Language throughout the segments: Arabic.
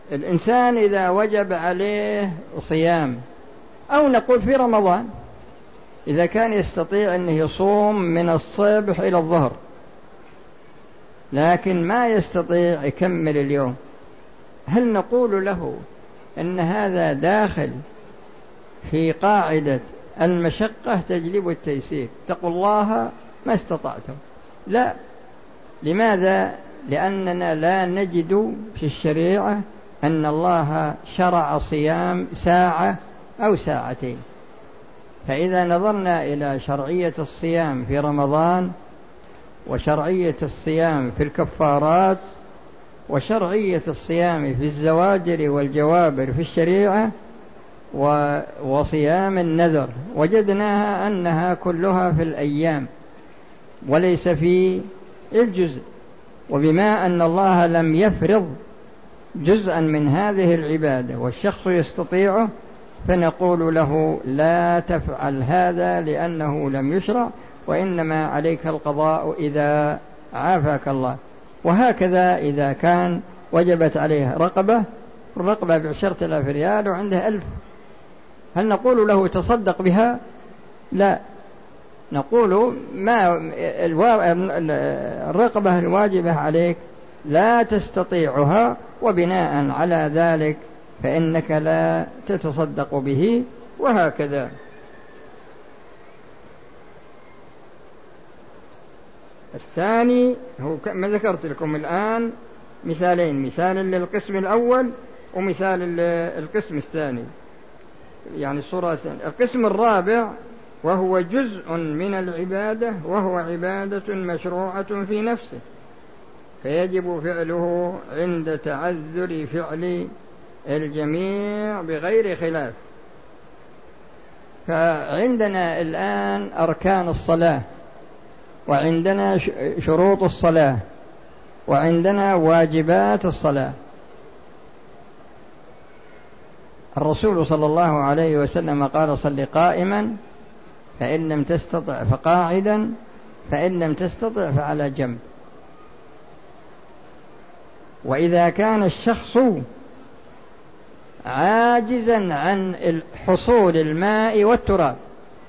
الإنسان إذا وجب عليه صيام، أو نقول في رمضان إذا كان يستطيع أنه يصوم من الصبح إلى الظهر لكن ما يستطيع يكمل اليوم، هل نقول له أن هذا داخل في قاعدة المشقة تجلب التيسير، اتقوا الله ما استطعتم؟ لا. لماذا؟ لأننا لا نجد في الشريعة أن الله شرع صيام ساعة أو ساعتين. فإذا نظرنا إلى شرعية الصيام في رمضان وشرعية الصيام في الكفارات وشرعية الصيام في الزواجر والجوابر في الشريعة وصيام النذر، وجدناها أنها كلها في الأيام وليس في الجزء. وبما أن الله لم يفرض جزءا من هذه العبادة والشخص يستطيعه، فنقول له لا تفعل هذا لأنه لم يشرع، وإنما عليك القضاء إذا عافاك الله. وهكذا إذا كان وجبت عليه رقبة، الرقبة ب10,000 ريال وعنده 1000، هل نقول له تصدق بها؟ لا. نقول ما الرقبة الواجبة عليك لا تستطيعها، وبناء على ذلك فإنك لا تتصدق به، وهكذا. الثاني هو ما ذكرت لكم الآن مثالين، مثال للقسم الأول ومثال للقسم الثاني، يعني الصورة الثانية. القسم الرابع وهو جزء من العبادة، وهو عبادة مشروعة في نفسه، فيجب فعله عند تعذر فعل الجميع بغير خلاف. فعندنا الآن أركان الصلاة، وعندنا شروط الصلاة، وعندنا واجبات الصلاة. الرسول صلى الله عليه وسلم قال: صل قائما، فإن لم تستطع فقاعدا، فإن لم تستطع فعلى جنب. وإذا كان الشخص عاجزا عن حصول الماء والتراب،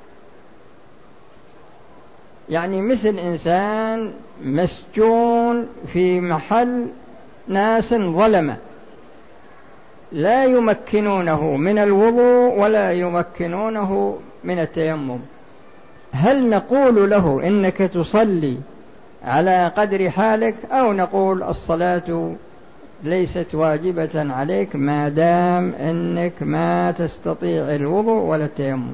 يعني مثل إنسان مسجون في محل ناس ظلمة لا يمكنونه من الوضوء ولا يمكنونه من التيمم، هل نقول له إنك تصلي على قدر حالك، أو نقول الصلاة ليست واجبة عليك ما دام إنك ما تستطيع الوضوء ولا التيمم؟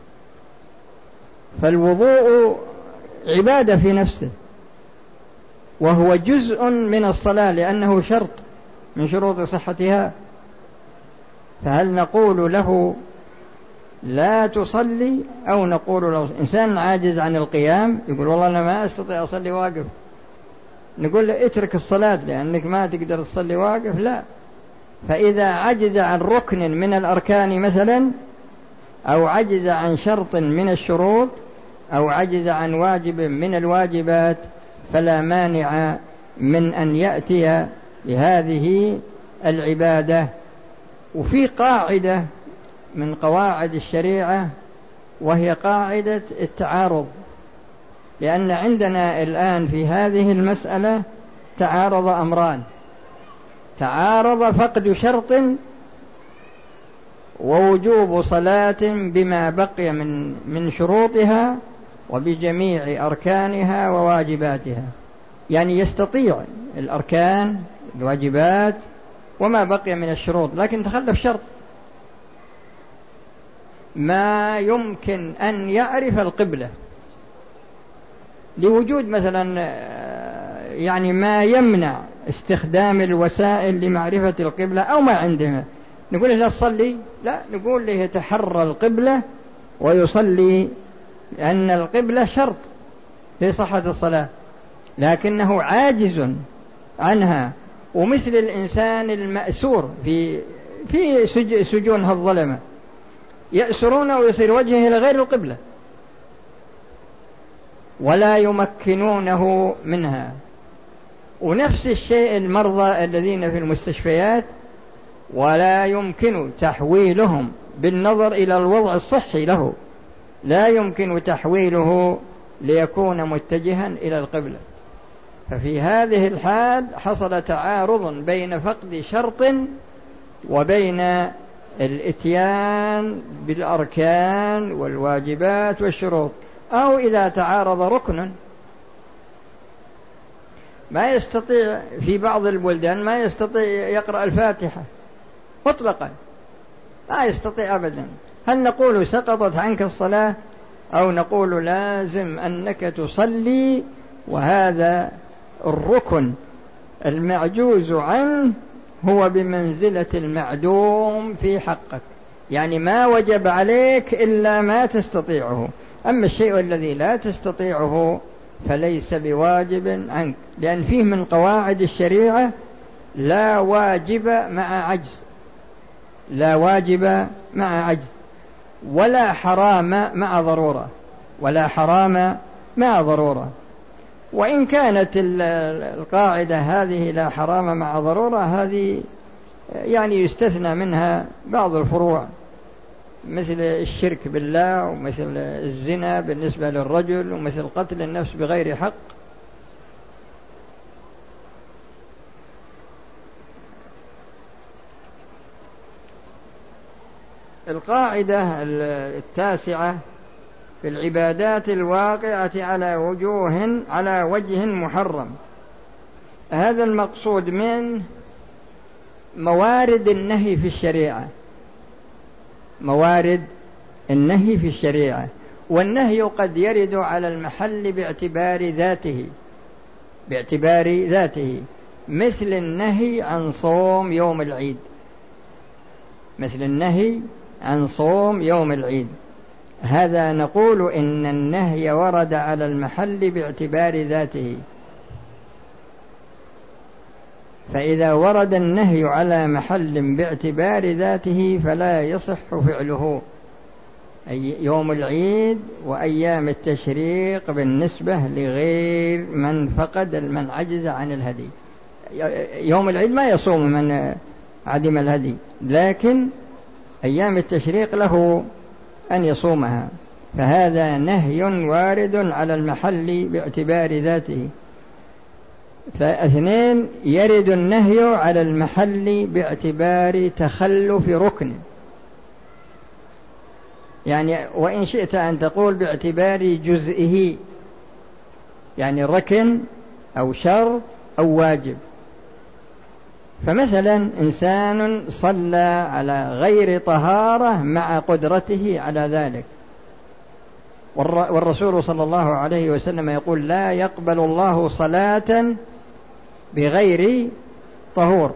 فالوضوء عبادة في نفسه، وهو جزء من الصلاة لأنه شرط من شروط صحتها. فهل نقول له لا تصلي، أو نقول له إنسان عاجز عن القيام يقول والله أنا ما أستطيع أصلي واقف، نقول له اترك الصلاة لأنك ما تقدر تصلي واقف؟ لا. فإذا عجز عن ركن من الأركان مثلا، أو عجز عن شرط من الشروط، أو عجز عن واجب من الواجبات، فلا مانع من أن يأتي بهذه العبادة. وفي قاعدة من قواعد الشريعة وهي قاعدة التعارض، لأن عندنا الآن في هذه المسألة تعارض أمران: تعارض فقد شرط ووجوب صلاة بما بقي من شروطها وبجميع أركانها وواجباتها. يعني يستطيع الأركان الواجبات وما بقي من الشروط، لكن تخلف شرط، ما يمكن أن يعرف القبلة لوجود مثلا يعني ما يمنع استخدام الوسائل لمعرفة القبلة أو ما عندنا، نقول له لا تصلي، لا، نقول له يتحرى القبلة ويصلي، لأن القبلة شرط في صحة الصلاة، لكنه عاجز عنها. ومثل الإنسان المأسور في سجونها الظلمة، يأسرون ويصير وجهه إلى غير القبلة ولا يمكنونه منها. ونفس الشيء المرضى الذين في المستشفيات ولا يمكن تحويلهم بالنظر إلى الوضع الصحي له، لا يمكن تحويله ليكون متجها إلى القبلة. ففي هذه الحال حصل تعارض بين فقد شرط وبين الإتيان بالأركان والواجبات والشروط. أو إذا تعارض ركن، ما يستطيع في بعض البلدان ما يستطيع يقرأ الفاتحة مطلقا، لا يستطيع أبدا، هل نقول سقطت عنك الصلاة أو نقول لازم أنك تصلي وهذا الركن المعجوز عنه هو بمنزلة المعدوم في حقك، يعني ما وجب عليك إلا ما تستطيعه، أما الشيء الذي لا تستطيعه فليس بواجب عنك، لأن فيه من قواعد الشريعة لا واجب مع عجز، لا واجب مع عجز، ولا حرام مع ضرورة، ولا حرام مع ضرورة. وإن كانت القاعدة هذه لا حرام مع ضرورة، هذه يعني يستثنى منها بعض الفروع مثل الشرك بالله، ومثل الزنا بالنسبة للرجل، ومثل قتل النفس بغير حق. القاعدة التاسعة في العبادات الواقعة على وجه محرم، هذا المقصود من موارد النهي في الشريعة، موارد النهي في الشريعة. والنهي قد يرد على المحل باعتبار ذاته، مثل النهي عن صوم يوم العيد، مثل النهي عن صوم يوم العيد، هذا نقول إن النهي ورد على المحل باعتبار ذاته. فإذا ورد النهي على محل باعتبار ذاته فلا يصح فعله، أي يوم العيد وأيام التشريق بالنسبة لغير من عجز عن الهدي. يوم العيد ما يصوم من عدم الهدي، لكن أيام التشريق له أن يصومها، فهذا نهي وارد على المحل باعتبار ذاته. فاثنين، يرد النهي على المحل باعتبار تخلف ركن، يعني وإن شئت أن تقول باعتبار جزئه، يعني ركن أو شرط أو واجب. فمثلا إنسان صلى على غير طهارة مع قدرته على ذلك، والرسول صلى الله عليه وسلم يقول لا يقبل الله صلاة بغير طهور،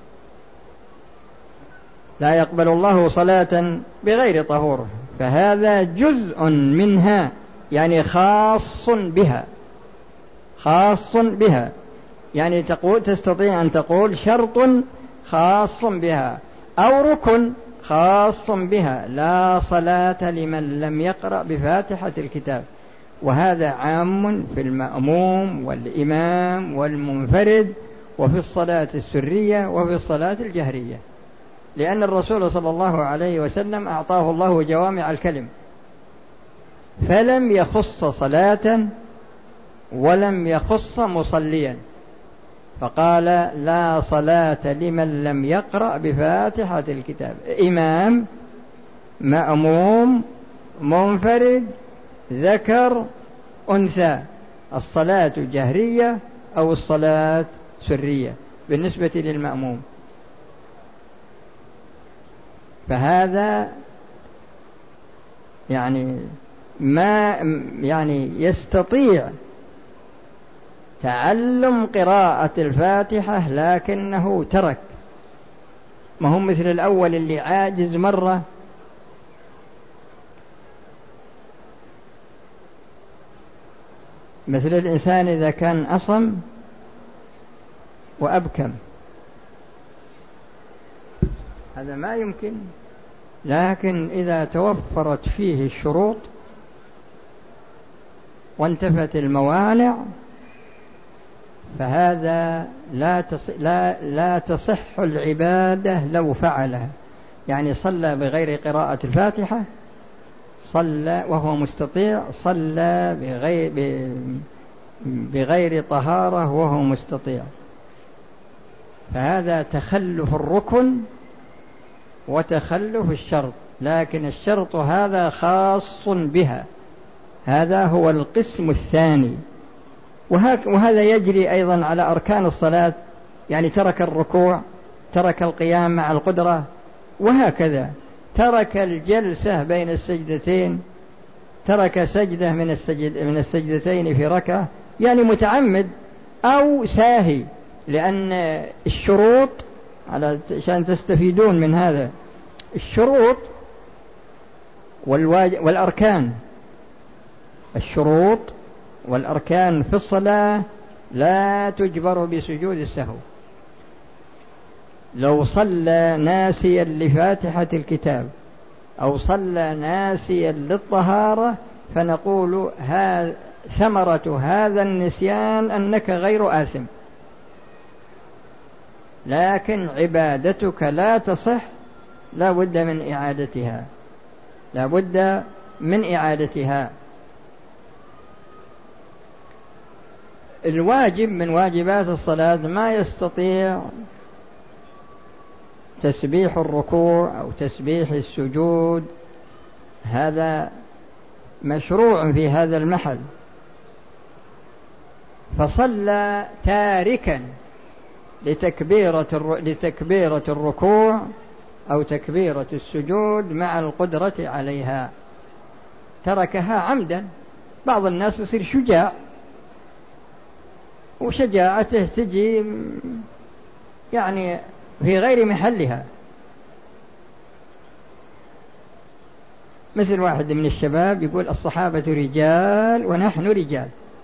لا يقبل الله صلاة بغير طهور، فهذا جزء منها، يعني خاص بها، يعني تستطيع أن تقول شرط خاص بها أو ركن خاص بها، لا صلاة لمن لم يقرأ بفاتحة الكتاب. وهذا عام في المأموم والإمام والمنفرد، وفي الصلاة السرية وفي الصلاة الجهرية، لأن الرسول صلى الله عليه وسلم أعطاه الله جوامع الكلم، فلم يخص صلاة ولم يخص مصليا، فقال لا صلاة لمن لم يقرأ بفاتحة الكتاب، إمام، مأموم، منفرد، ذكر، أنثى، الصلاة جهرية أو الصلاة سرية بالنسبة للمأموم. فهذا ما يستطيع تعلم قراءة الفاتحة لكنه ترك، ما هم مثل الأول اللي عاجز مرة مثل الإنسان إذا كان أصم وأبكم، هذا ما يمكن، لكن إذا توفرت فيه الشروط وانتفت الموانع فهذا لا تصح العبادة لو فعلها. يعني صلى بغير قراءة الفاتحة، صلى وهو مستطيع، صلى بغير طهارة وهو مستطيع، فهذا تخلف الركن وتخلف الشرط. لكن الشرط هذا خاص بها، هذا هو القسم الثاني. وهذا يجري أيضا على أركان الصلاة، يعني ترك الركوع، ترك القيام مع القدرة، وهكذا ترك الجلسة بين السجدتين، ترك سجدة من السجدتين في ركعة، يعني متعمد أو ساهي. لأن الشروط، عشان تستفيدون من هذا، الشروط والأركان، الشروط والأركان في الصلاة لا تجبر بسجود السهو. لو صلى ناسيا لفاتحة الكتاب أو صلى ناسيا للطهارة فنقول ثمرة هذا النسيان أنك غير آثم، لكن عبادتك لا تصح، لا بد من إعادتها، لا بد من إعادتها. الواجب من واجبات الصلاة ما يستطيع تسبيح الركوع أو تسبيح السجود، هذا مشروع في هذا المحل، فصلى تاركا لتكبيرة الركوع أو تكبيرة السجود مع القدرة عليها، تركها عمدا. بعض الناس يصير شجاع، وشجاعته تجي يعني في غير محلها. مثل واحد من الشباب يقول الصحابة رجال ونحن رجال.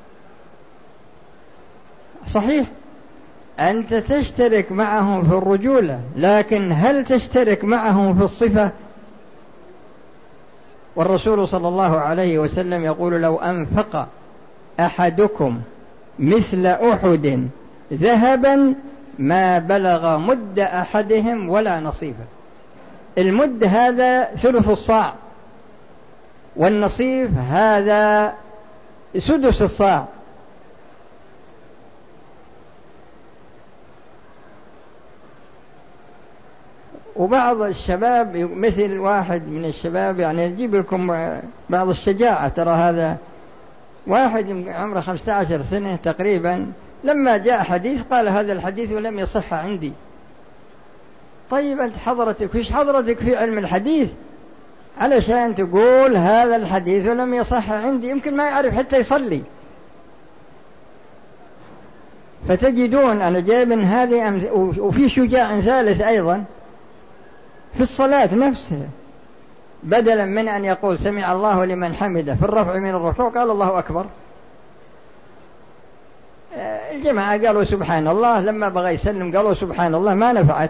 صحيح، أنت تشترك معهم في الرجولة، لكن هل تشترك معهم في الصفة؟ والرسول صلى الله عليه وسلم يقول لو أنفق أحدكم مثل أحد ذهبا ما بلغ مد أحدهم ولا نصيفه. المد هذا ثلث الصاع، والنصيف هذا سدس الصاع. وبعض الشباب مثل واحد من الشباب، يعني يجيب لكم بعض الشجاعة، ترى هذا واحد عمره 15 سنة تقريبا، لما جاء حديث قال هذا الحديث ولم يصح عندي. طيب أنت حضرتك وش حضرتك في علم الحديث علشان تقول هذا الحديث ولم يصح عندي؟ يمكن ما يعرف حتى يصلي. فتجدون أنا جايب من هذه وفي شجاع ثالث أيضا في الصلاة نفسها، بدلا من أن يقول سمع الله لمن حمده في الرفع من الركوع قال الله أكبر. الجماعة قالوا سبحان الله، لما بغى يسلم قالوا سبحان الله، ما نفعت.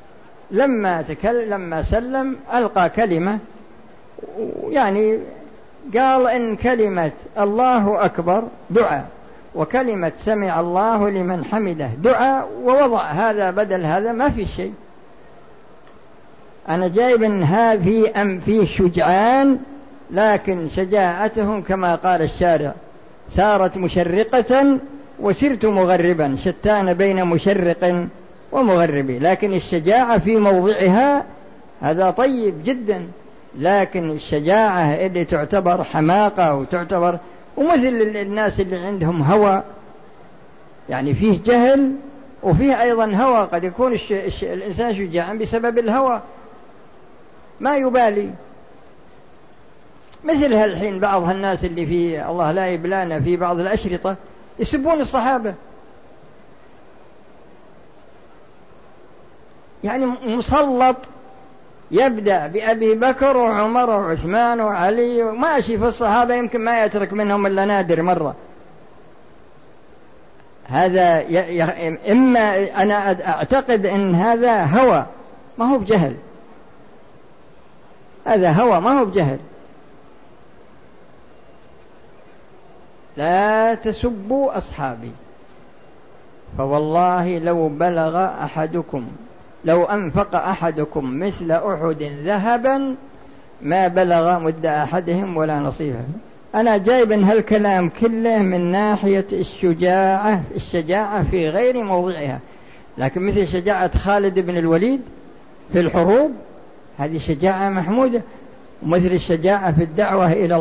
لما سلم ألقى كلمة، يعني قال إن كلمة الله أكبر دعاء، وكلمة سمع الله لمن حمده دعاء، ووضع هذا بدل هذا، ما في شيء. أنا جايب في شجعان، لكن شجاعتهم كما قال الشارع سارت مشرقة وسرت مغربا، شتان بين مشرق ومغرب. لكن الشجاعة في موضعها هذا طيب جدا، لكن الشجاعة اللي تعتبر حماقة وتعتبر ومثل الناس اللي عندهم هوى، يعني فيه جهل وفيه أيضا هوى. قد يكون الإنسان شجاعا بسبب الهوى، ما يبالي. مثل هالحين بعض الناس اللي في الله لا يبلانا في بعض الأشرطة يسبون الصحابة، يعني مسلط، يبدأ بأبي بكر وعمر وعثمان وعلي وماشي في الصحابة، يمكن ما يترك منهم إلا نادر مرة. هذا إما أنا أعتقد أن هذا هوى ما هو بجهل، هذا هوى ما هو بجهل. لا تسبوا أصحابي، فوالله لو أنفق أحدكم مثل أحد ذهبا ما بلغ مد أحدهم ولا نصيفه. أنا جايب هالكلام كله من ناحية الشجاعة في غير موضعها، لكن مثل شجاعة خالد بن الوليد في الحروب هذه شجاعة محمودة، ومثل الشجاعة في الدعوة إلى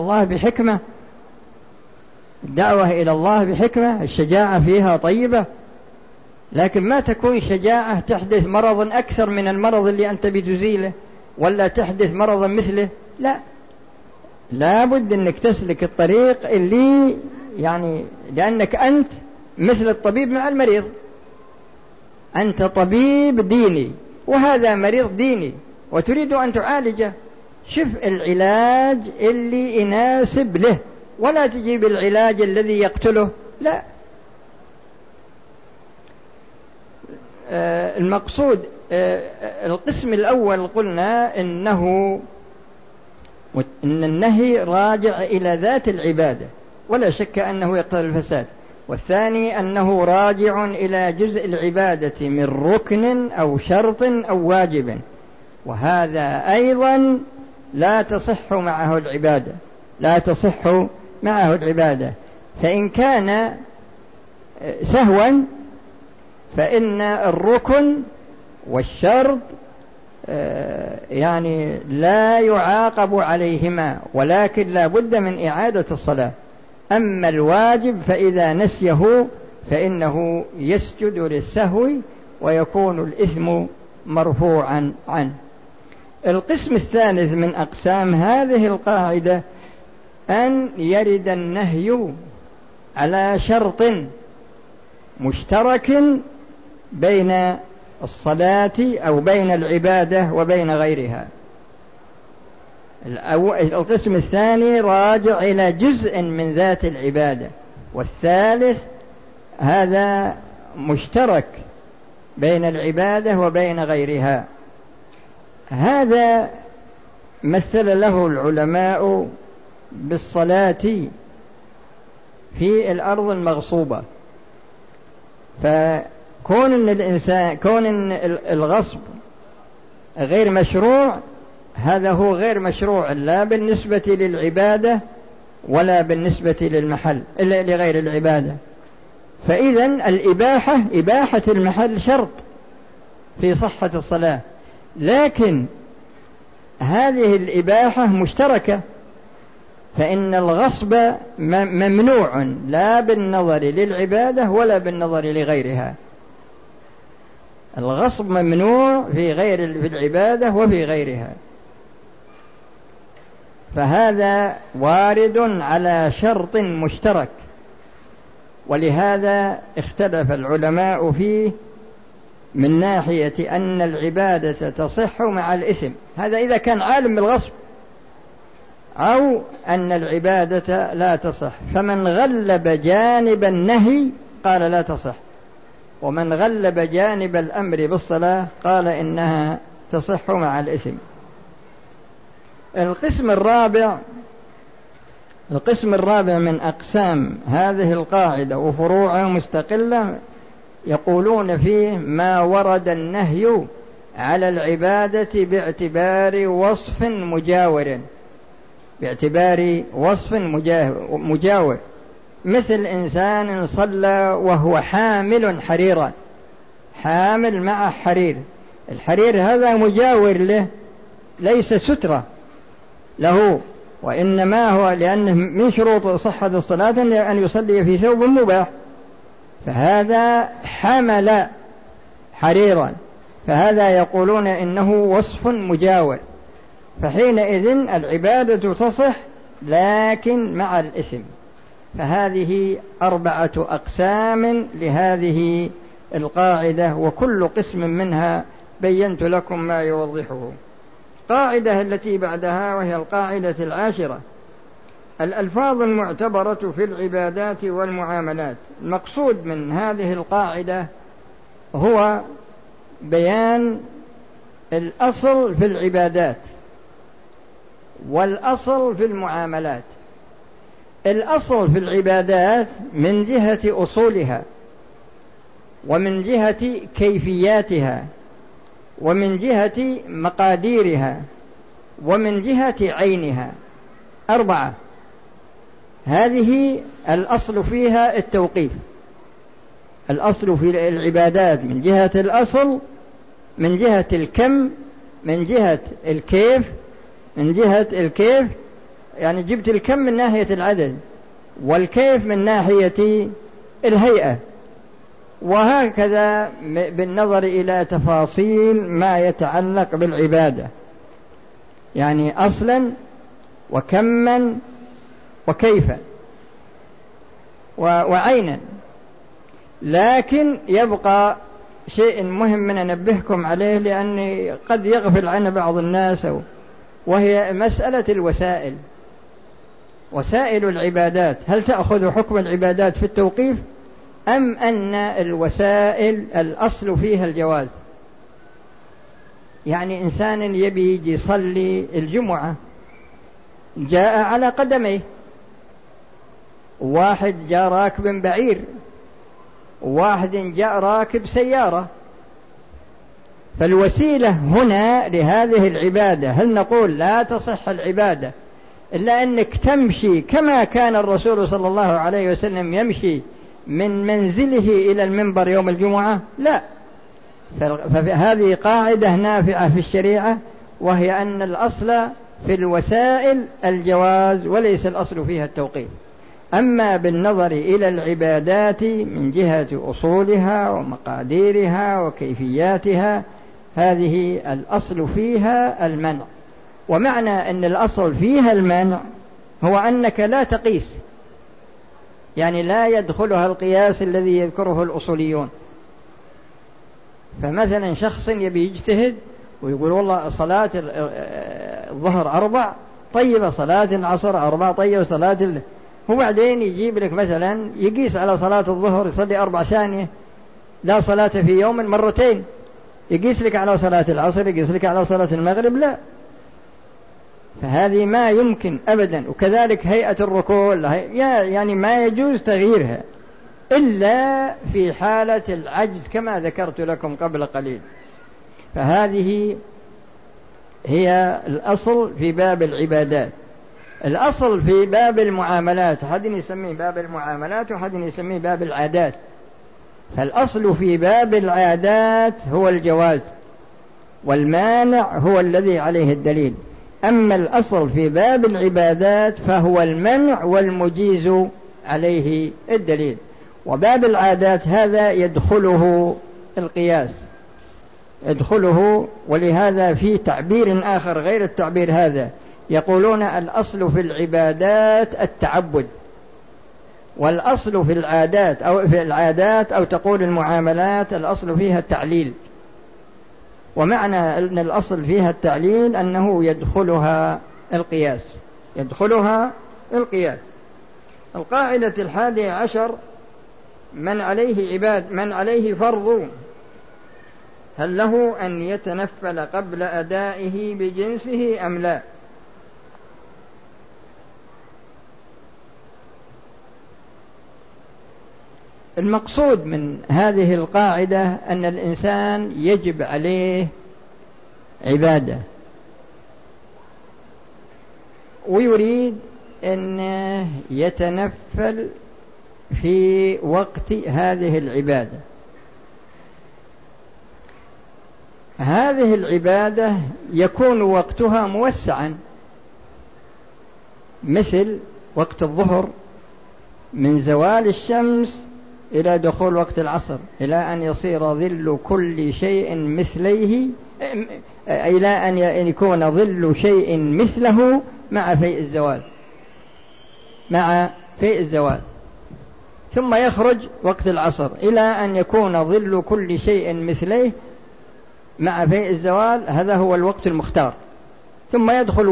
الله بحكمة الشجاعة فيها طيبة، لكن ما تكون شجاعة تحدث مرض أكثر من المرض اللي أنت بتزيله، ولا تحدث مرضا مثله. لا بد أنك تسلك الطريق اللي لأنك أنت مثل الطبيب مع المريض، أنت طبيب ديني وهذا مريض ديني وتريد أن تعالجه، شوف العلاج اللي يناسب له، ولا تجيب العلاج الذي يقتله. لا، المقصود القسم الأول قلنا إن النهي راجع إلى ذات العبادة ولا شك أنه يقتضي الفساد، والثاني أنه راجع إلى جزء العبادة من ركن أو شرط أو واجب، وهذا أيضا لا تصح معه العبادة. فإن كان سهوا فإن الركن والشرط لا يعاقب عليهما، ولكن لا بد من إعادة الصلاة. أما الواجب فإذا نسيه فإنه يسجد للسهو ويكون الإثم مرفوعا عنه. القسم الثالث من أقسام هذه القاعدة أن يرد النهي على شرط مشترك بين الصلاة أو بين العبادة وبين غيرها. القسم الثاني راجع إلى جزء من ذات العبادة، والثالث هذا مشترك بين العبادة وبين غيرها. هذا مثل له العلماء بالصلاة في الأرض المغصوبة، فكون إن الغصب غير مشروع، هذا هو غير مشروع لا بالنسبة للعبادة ولا بالنسبة للمحل إلا لغير العبادة. فإذن إباحة المحل شرط في صحة الصلاة، لكن هذه الإباحة مشتركة، فإن الغصب ممنوع لا بالنظر للعبادة ولا بالنظر لغيرها. الغصب ممنوع في العبادة وفي غيرها، فهذا وارد على شرط مشترك، ولهذا اختلف العلماء فيه من ناحية أن العبادة تصح مع الإثم، هذا إذا كان عالم بالغصب، أو أن العبادة لا تصح. فمن غلب جانب النهي قال لا تصح، ومن غلب جانب الأمر بالصلاة قال إنها تصح مع الإثم. القسم الرابع من أقسام هذه القاعدة وفروعها مستقلة، يقولون فيه ما ورد النهي على العبادة باعتبار وصف مجاور، مثل إنسان صلى وهو حامل مع حرير، الحرير هذا مجاور له ليس سترة له، وإنما هو لأنه من شروط صحة الصلاة أن يصلي في ثوب مباح، فهذا حمل حريرا، فهذا يقولون إنه وصف مجاور، فحينئذ العبادة تصح لكن مع الإثم. فهذه 4 أقسام لهذه القاعدة، وكل قسم منها بينت لكم ما يوضحه. قاعدة التي بعدها وهي القاعدة 10، الألفاظ المعتبرة في العبادات والمعاملات. المقصود من هذه القاعدة هو بيان الأصل في العبادات والأصل في المعاملات. الأصل في العبادات من جهة أصولها، ومن جهة كيفياتها، ومن جهة مقاديرها، ومن جهة عينها. 4. هذه الأصل فيها التوقيف. الأصل في العبادات من جهة الأصل، من جهة الكم، من جهة الكيف، من جهة الكيف يعني جبت الكم من ناحية العدد، والكيف من ناحية الهيئة، وهكذا بالنظر إلى تفاصيل ما يتعلق بالعبادة، يعني أصلا وكما وكيفا وعينا. لكن يبقى شيء مهم من أنبهكم عليه، لأني قد يغفل عنه بعض الناس، وهي مسألة الوسائل. وسائل العبادات هل تأخذ حكم العبادات في التوقيف، أم أن الوسائل الأصل فيها الجواز؟ يعني إنسان يبي يجي يصلي الجمعة، جاء على قدميه، واحد جاء راكب بعير، واحد جاء راكب سيارة، فالوسيلة هنا لهذه العبادة هل نقول لا تصح العبادة إلا أنك تمشي كما كان الرسول صلى الله عليه وسلم يمشي من منزله إلى المنبر يوم الجمعة؟ لا. فهذه قاعدة نافعة في الشريعة، وهي أن الأصل في الوسائل الجواز وليس الأصل فيها التوقيف. أما بالنظر إلى العبادات من جهة أصولها ومقاديرها وكيفياتها، هذه الأصل فيها المنع. ومعنى أن الأصل فيها المنع هو أنك لا تقيس، يعني لا يدخلها القياس الذي يذكره الأصوليون. فمثلا شخص يبي يجتهد ويقول والله صلاة الظهر 4 طيبة، صلاة العصر 4 طيبة، صلاة وبعدين يجيب لك مثلا يقيس على صلاة الظهر يصلي 4 ثانية، لا صلاة في يوم مرتين، يقيس لك على صلاة العصر، يقيس لك على صلاة المغرب، لا. فهذه ما يمكن أبدا. وكذلك هيئة الركوع يعني ما يجوز تغييرها إلا في حالة العجز كما ذكرت لكم قبل قليل. فهذه هي الأصل في باب العبادات. الأصل في باب المعاملات أحد يسميه باب المعاملات وأحد يسميه باب العادات. فالأصل في باب العادات هو الجواز، والمانع هو الذي عليه الدليل. أما الأصل في باب العبادات فهو المنع والمجيز عليه الدليل. وباب العادات هذا يدخله القياس، يدخله. ولهذا في تعبير آخر غير التعبير هذا، يقولون الأصل في العبادات التعبد، والأصل في العادات أو تقول المعاملات الأصل فيها التعليل. ومعنى أن الأصل فيها التعليل أنه يدخلها القياس، يدخلها القياس. القاعدة 11: من عليه فرض هل له أن يتنفل قبل أدائه بجنسه أم لا؟ المقصود من هذه القاعدة أن الإنسان يجب عليه عبادة، ويريد أن يتنفل في وقت هذه العبادة. هذه العبادة يكون وقتها موسعا، مثل وقت الظهر من زوال الشمس إلى دخول وقت العصر، إلى أن يصير ظل كل شيء مثليه، إلى أن يكون ظل شيء مثله مع فيء الزوال، ثم يخرج وقت العصر إلى أن يكون ظل كل شيء مثليه مع فيء الزوال. هذا هو الوقت المختار. ثم يدخل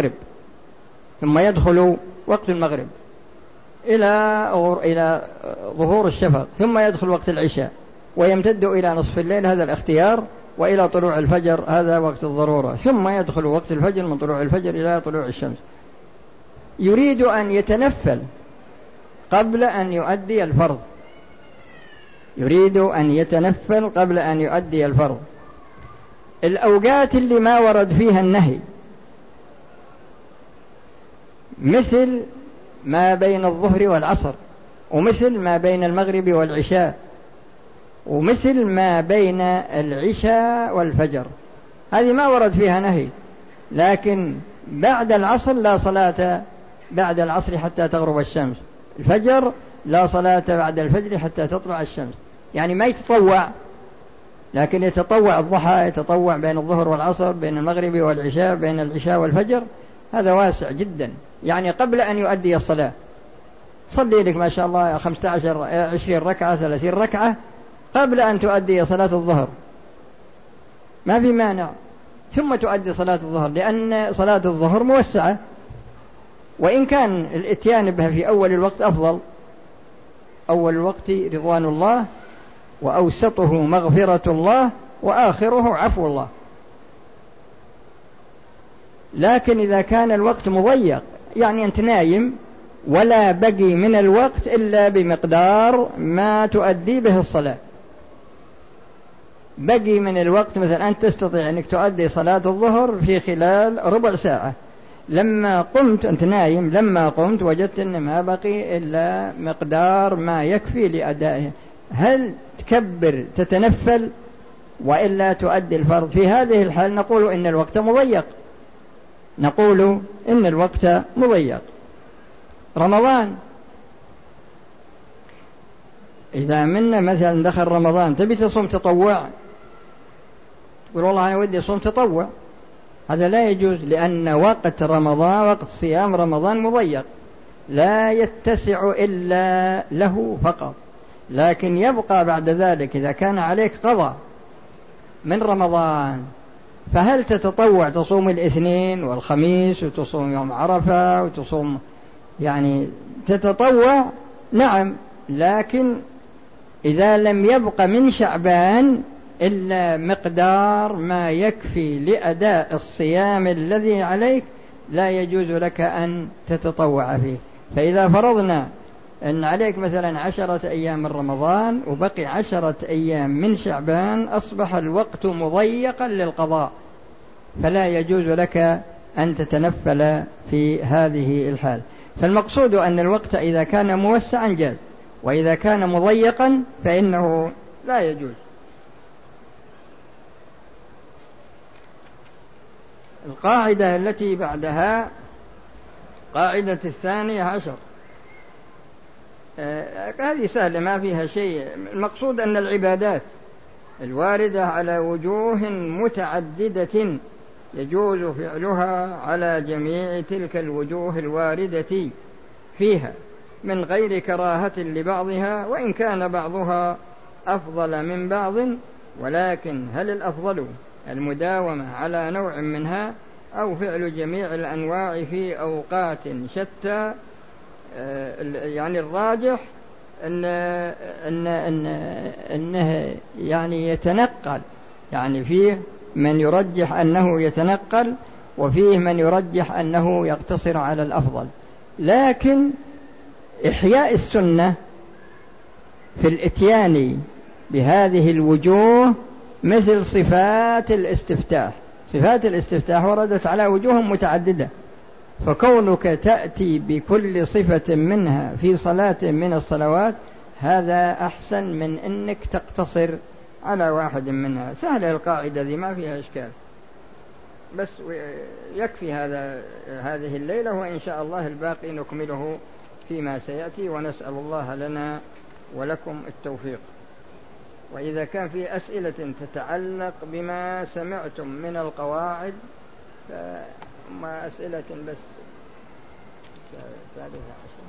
وقت المغرب إلى ظهور الشفق، ثم يدخل وقت العشاء ويمتد إلى نصف الليل، هذا الاختيار، وإلى طلوع الفجر، هذا وقت الضرورة، ثم يدخل وقت الفجر من طلوع الفجر إلى طلوع الشمس. يريد أن يتنفل قبل أن يؤدي الفرض، يريد أن يتنفل قبل أن يؤدي الفرض. الأوقات اللي ما ورد فيها النهي مثل ما بين الظهر والعصر، ومثل ما بين المغرب والعشاء، ومثل ما بين العشاء والفجر، هذه ما ورد فيها نهي. لكن بعد العصر لا صلاة بعد العصر حتى تغرب الشمس، الفجر لا صلاة بعد الفجر حتى تطلع الشمس، يعني ما يتطوع، لكن يتطوع الضحى، يتطوع بين الظهر والعصر، بين المغرب والعشاء، بين العشاء والفجر، هذا واسع جدا. يعني قبل أن يؤدي الصلاة صلي لك ما شاء الله 15 20 ركعة 30 ركعة قبل أن تؤدي صلاة الظهر، ما في مانع، ثم تؤدي صلاة الظهر، لأن صلاة الظهر موسعة، وإن كان الاتيان بها في أول الوقت أفضل. أول الوقت رضوان الله، وأوسطه مغفرة الله، وآخره عفو الله. لكن إذا كان الوقت مضيق، يعني أنت نايم ولا بقي من الوقت إلا بمقدار ما تؤدي به الصلاة، بقي من الوقت مثلا أنت تستطيع أنك تؤدي صلاة الظهر في خلال ربع ساعة، لما قمت أنت نايم، لما قمت وجدت أن ما بقي إلا مقدار ما يكفي لأدائه، هل تكبر تتنفل وإلا تؤدي الفرض؟ في هذه الحال نقول إن الوقت مضيق، نقول إن الوقت مضيق. رمضان، إذا منا مثلا دخل رمضان تبي تصوم تطوع، تقول والله أنا ودي أصوم تطوع، هذا لا يجوز، لأن وقت رمضان وقت صيام رمضان مضيق لا يتسع إلا له فقط. لكن يبقى بعد ذلك إذا كان عليك قضاء من رمضان، فهل تتطوع تصوم الاثنين والخميس وتصوم يوم عرفة وتصوم، يعني تتطوع؟ نعم، لكن إذا لم يبق من شعبان إلا مقدار ما يكفي لأداء الصيام الذي عليك لا يجوز لك أن تتطوع فيه. فإذا فرضنا أن عليك مثلا 10 أيام من رمضان وبقي 10 أيام من شعبان، أصبح الوقت مضيقا للقضاء، فلا يجوز لك أن تتنفل في هذه الحال. فالمقصود أن الوقت إذا كان موسعا جاز، وإذا كان مضيقا فإنه لا يجوز. القاعدة التي بعدها قاعدة 12، هذه سهلة ما فيها شيء. المقصود أن العبادات الواردة على وجوه متعددة يجوز فعلها على جميع تلك الوجوه الواردة فيها من غير كراهة لبعضها، وإن كان بعضها أفضل من بعض، ولكن هل الأفضل المداومة على نوع منها أو فعل جميع الأنواع في أوقات شتى؟ يعني الراجح أنه يعني يتنقل، يعني فيه من يرجح أنه يتنقل، وفيه من يرجح أنه يقتصر على الأفضل. لكن إحياء السنة في الإتيان بهذه الوجوه مثل صفات الاستفتاح. صفات الاستفتاح وردت على وجوه متعددة، فكونك تأتي بكل صفة منها في صلاة من الصلوات هذا أحسن من أنك تقتصر على واحد منها. سهلة القاعدة ذي ما فيها إشكال، بس يكفي هذه الليلة، وإن شاء الله الباقي نكمله فيما سيأتي، ونسأل الله لنا ولكم التوفيق. وإذا كان في أسئلة تتعلق بما سمعتم من القواعد فما أسئلة بس 13.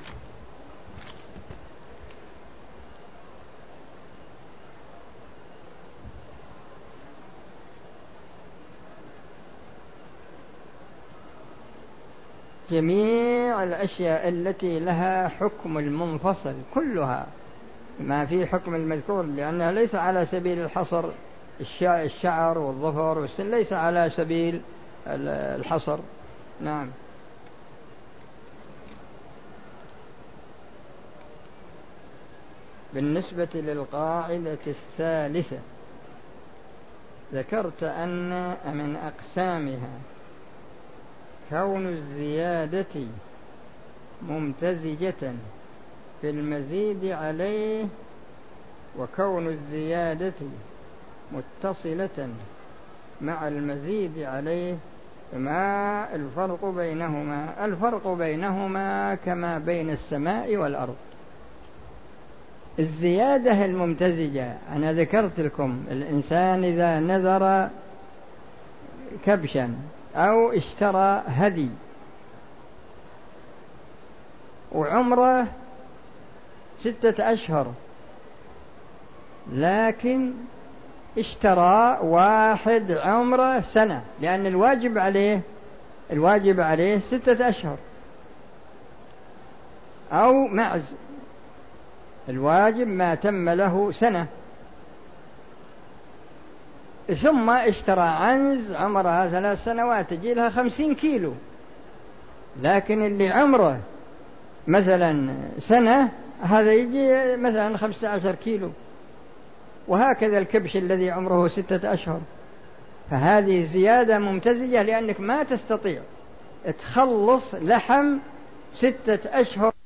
جميع الأشياء التي لها حكم المنفصل كلها ما في حكم المذكور، لأنها ليس على سبيل الحصر. الشعر والظفر والسن ليس على سبيل الحصر. نعم. بالنسبة للقاعدة الثالثة ذكرت أن من أقسامها كون الزيادة ممتزجة في المزيد عليه وكون الزيادة متصلة مع المزيد عليه. ما الفرق بينهما؟ الفرق بينهما كما بين السماء والأرض. الزيادة الممتزجة أنا ذكرت لكم الإنسان إذا نذر كبشا أو اشترى هدي وعمره 6 أشهر، لكن اشترى واحد عمره سنة، لأن الواجب عليه 6 أشهر، أو معز الواجب ما تم له سنة، ثم اشترى عنز عمرها 3 سنوات تجي لها 50 كيلو، لكن اللي عمره مثلا سنة هذا يجي مثلا 15 كيلو، وهكذا الكبش الذي عمره 6 أشهر. فهذه زيادة ممتزجة، لأنك ما تستطيع تخلص لحم 6 أشهر